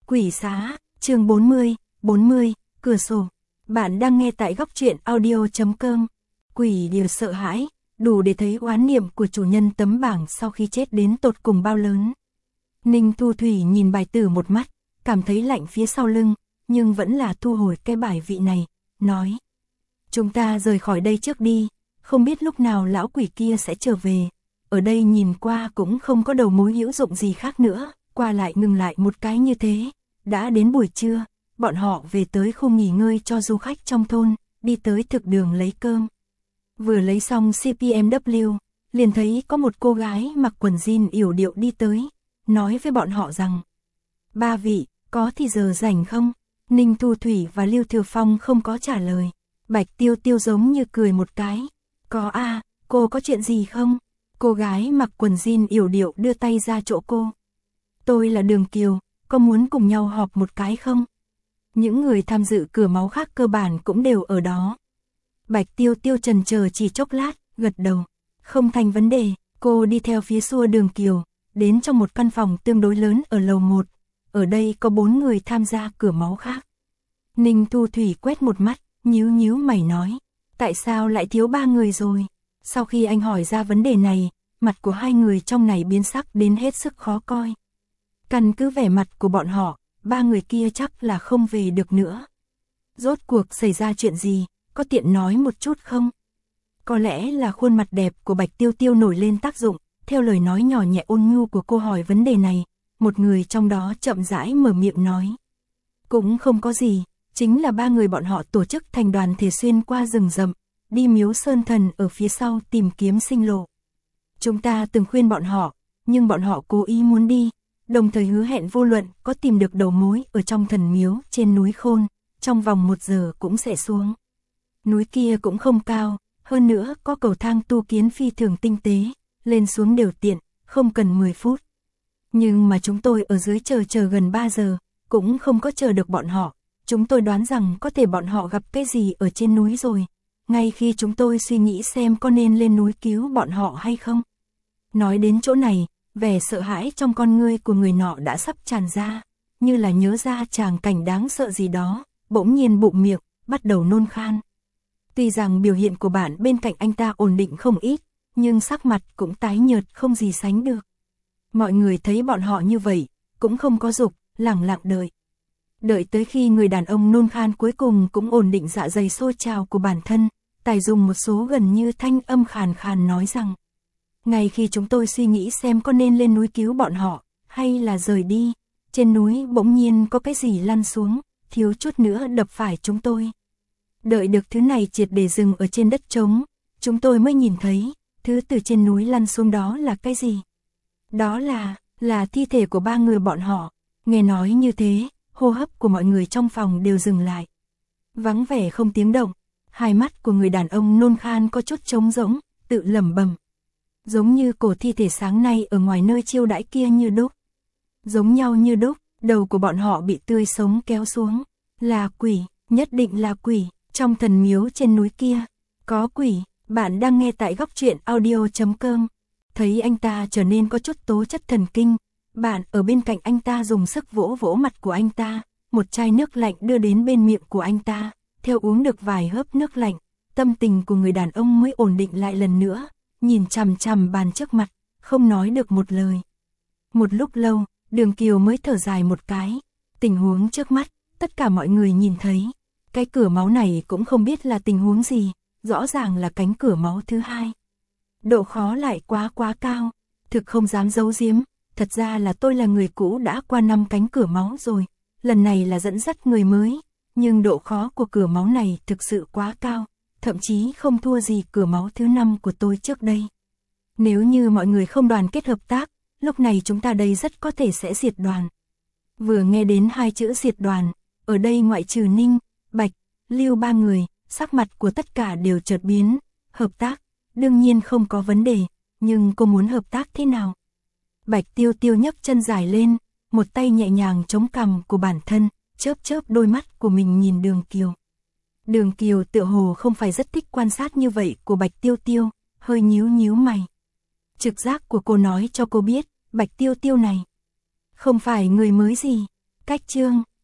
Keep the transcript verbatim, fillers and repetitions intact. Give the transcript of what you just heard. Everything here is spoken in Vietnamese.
Quỷ xá, chương bốn mươi, bốn mươi, cửa sổ. Bạn đang nghe tại góc truyện audio chấm com. Quỷ điều sợ hãi, đủ để thấy oán niệm của chủ nhân tấm bảng sau khi chết đến tột cùng bao lớn. Ninh Thu Thủy nhìn bài tử một mắt, cảm thấy lạnh phía sau lưng, nhưng vẫn là thu hồi cái bài vị này, nói. Chúng ta rời khỏi đây trước đi, không biết lúc nào lão quỷ kia sẽ trở về. Ở đây nhìn qua cũng không có đầu mối hữu dụng gì khác nữa, qua lại ngừng lại một cái như thế. Đã đến buổi trưa, bọn họ về tới khu nghỉ ngơi cho du khách trong thôn, đi tới thực đường lấy cơm. Vừa lấy xong xê pê em vê, liền thấy có một cô gái mặc quần jean yểu điệu đi tới, nói với bọn họ rằng: Ba vị, có thì giờ rảnh không? Ninh Thu Thủy và Lưu Thừa Phong không có trả lời. Bạch Tiêu Tiêu giống như cười một cái. Có à, cô có chuyện gì không? Cô gái mặc quần jean yểu điệu đưa tay ra chỗ cô. Tôi là Đường Kiều, có muốn cùng nhau họp một cái không? Những người tham dự cửa máu khác cơ bản cũng đều ở đó. Bạch Tiêu Tiêu chần chờ chỉ chốc lát, gật đầu. Không thành vấn đề, cô đi theo phía xua Đường Kiều, đến trong một căn phòng tương đối lớn ở lầu một. Ở đây có bốn người tham gia cửa máu khác. Ninh Thu Thủy quét một mắt, nhíu nhíu mày nói. Tại sao lại thiếu ba người rồi? Sau khi anh hỏi ra vấn đề này, mặt của hai người trong này biến sắc đến hết sức khó coi. Căn cứ vẻ mặt của bọn họ, ba người kia chắc là không về được nữa. Rốt cuộc xảy ra chuyện gì, có tiện nói một chút không? Có lẽ là khuôn mặt đẹp của Bạch Tiêu Tiêu nổi lên tác dụng, theo lời nói nhỏ nhẹ ôn nhu của cô hỏi vấn đề này, một người trong đó chậm rãi mở miệng nói. Cũng không có gì, chính là ba người bọn họ tổ chức thành đoàn thể xuyên qua rừng rậm, đi miếu sơn thần ở phía sau tìm kiếm sinh lộ. Chúng ta từng khuyên bọn họ, nhưng bọn họ cố ý muốn đi, đồng thời hứa hẹn vô luận có tìm được đầu mối ở trong thần miếu trên núi Khôn, trong vòng một giờ cũng sẽ xuống. Núi kia cũng không cao, hơn nữa có cầu thang tu kiến phi thường tinh tế, lên xuống đều tiện, không cần mười phút. Nhưng mà chúng tôi ở dưới chờ chờ gần ba giờ, cũng không có chờ được bọn họ. Chúng tôi đoán rằng có thể bọn họ gặp cái gì ở trên núi rồi. Ngay khi chúng tôi suy nghĩ xem có nên lên núi cứu bọn họ hay không. Nói đến chỗ này, vẻ sợ hãi trong con ngươi của người nọ đã sắp tràn ra, như là nhớ ra tràng cảnh đáng sợ gì đó, bỗng nhiên bụng miệng, bắt đầu nôn khan. Tuy rằng biểu hiện của bạn bên cạnh anh ta ổn định không ít, nhưng sắc mặt cũng tái nhợt không gì sánh được. Mọi người thấy bọn họ như vậy, cũng không có dục, lẳng lặng đợi. Đợi tới khi người đàn ông nôn khan cuối cùng cũng ổn định dạ dày sôi trào của bản thân, tài dùng một số gần như thanh âm khàn khàn nói rằng: Ngay khi chúng tôi suy nghĩ xem có nên lên núi cứu bọn họ, hay là rời đi, trên núi bỗng nhiên có cái gì lăn xuống, thiếu chút nữa đập phải chúng tôi. Đợi được thứ này triệt để dừng ở trên đất trống, chúng tôi mới nhìn thấy, thứ từ trên núi lăn xuống đó là cái gì? Đó là, là thi thể của ba người bọn họ. Nghe nói như thế, hô hấp của mọi người trong phòng đều dừng lại. Vắng vẻ không tiếng động, hai mắt của người đàn ông nôn khan có chút trống rỗng, tự lẩm bẩm. Giống như cổ thi thể sáng nay ở ngoài nơi chiêu đãi kia như đúc. Giống nhau như đúc, đầu của bọn họ bị tươi sống kéo xuống. Là quỷ, nhất định là quỷ, trong thần miếu trên núi kia. Có quỷ, bạn đang nghe tại góc truyện audio chấm com. Thấy anh ta trở nên có chút tố chất thần kinh, bạn ở bên cạnh anh ta dùng sức vỗ vỗ mặt của anh ta, một chai nước lạnh đưa đến bên miệng của anh ta, theo uống được vài hớp nước lạnh, tâm tình của người đàn ông mới ổn định lại lần nữa, nhìn chằm chằm bàn trước mặt, không nói được một lời. Một lúc lâu, Đường Kiều mới thở dài một cái, tình huống trước mắt, tất cả mọi người nhìn thấy, cái cửa máu này cũng không biết là tình huống gì, rõ ràng là cánh cửa máu thứ hai. Độ khó lại quá quá cao, thực không dám giấu giếm, thật ra là tôi là người cũ đã qua năm cánh cửa máu rồi, lần này là dẫn dắt người mới, nhưng độ khó của cửa máu này thực sự quá cao, thậm chí không thua gì cửa máu thứ năm của tôi trước đây. Nếu như mọi người không đoàn kết hợp tác, lúc này chúng ta đây rất có thể sẽ diệt đoàn. Vừa nghe đến hai chữ diệt đoàn, ở đây ngoại trừ Ninh, Bạch, Lưu ba người, sắc mặt của tất cả đều chợt biến, hợp tác. Đương nhiên không có vấn đề, nhưng cô muốn hợp tác thế nào? Bạch Tiêu Tiêu nhấc chân dài lên, một tay nhẹ nhàng chống cằm của bản thân, chớp chớp đôi mắt của mình nhìn Đường Kiều. Đường Kiều tựa hồ không phải rất thích quan sát như vậy của Bạch Tiêu Tiêu, hơi nhíu nhíu mày. Trực giác của cô nói cho cô biết, Bạch Tiêu Tiêu này không phải người mới gì. Cách chương